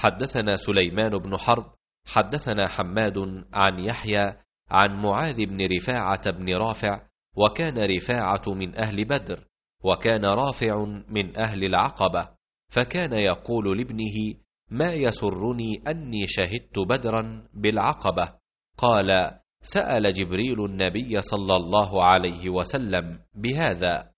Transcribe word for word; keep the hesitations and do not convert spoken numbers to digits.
حدثنا سليمان بن حرب حدثنا حماد عن يحيى عن معاذ بن رفاعة بن رافع، وكان رفاعة من أهل بدر، وكان رافع من أهل العقبة، فكان يقول لابنه: ما يسرني أني شهدت بدرا بالعقبة. قال: سأل جبريل النبي صلى الله عليه وسلم بهذا.